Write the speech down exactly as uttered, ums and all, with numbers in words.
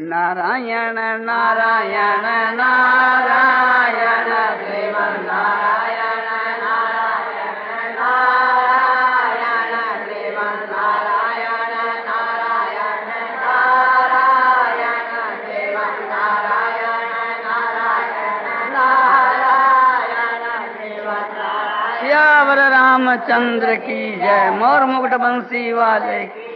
नारायण नारायण नारायण श्रीमन नारायण नारायण नारायण श्रीमन नारायण नारायण नारायण श्रीमन नारायण नारायण नारायण श्रीमन नारायण। सियावर रामचंद्र की जय। मोर मुकुट बंसी वाले की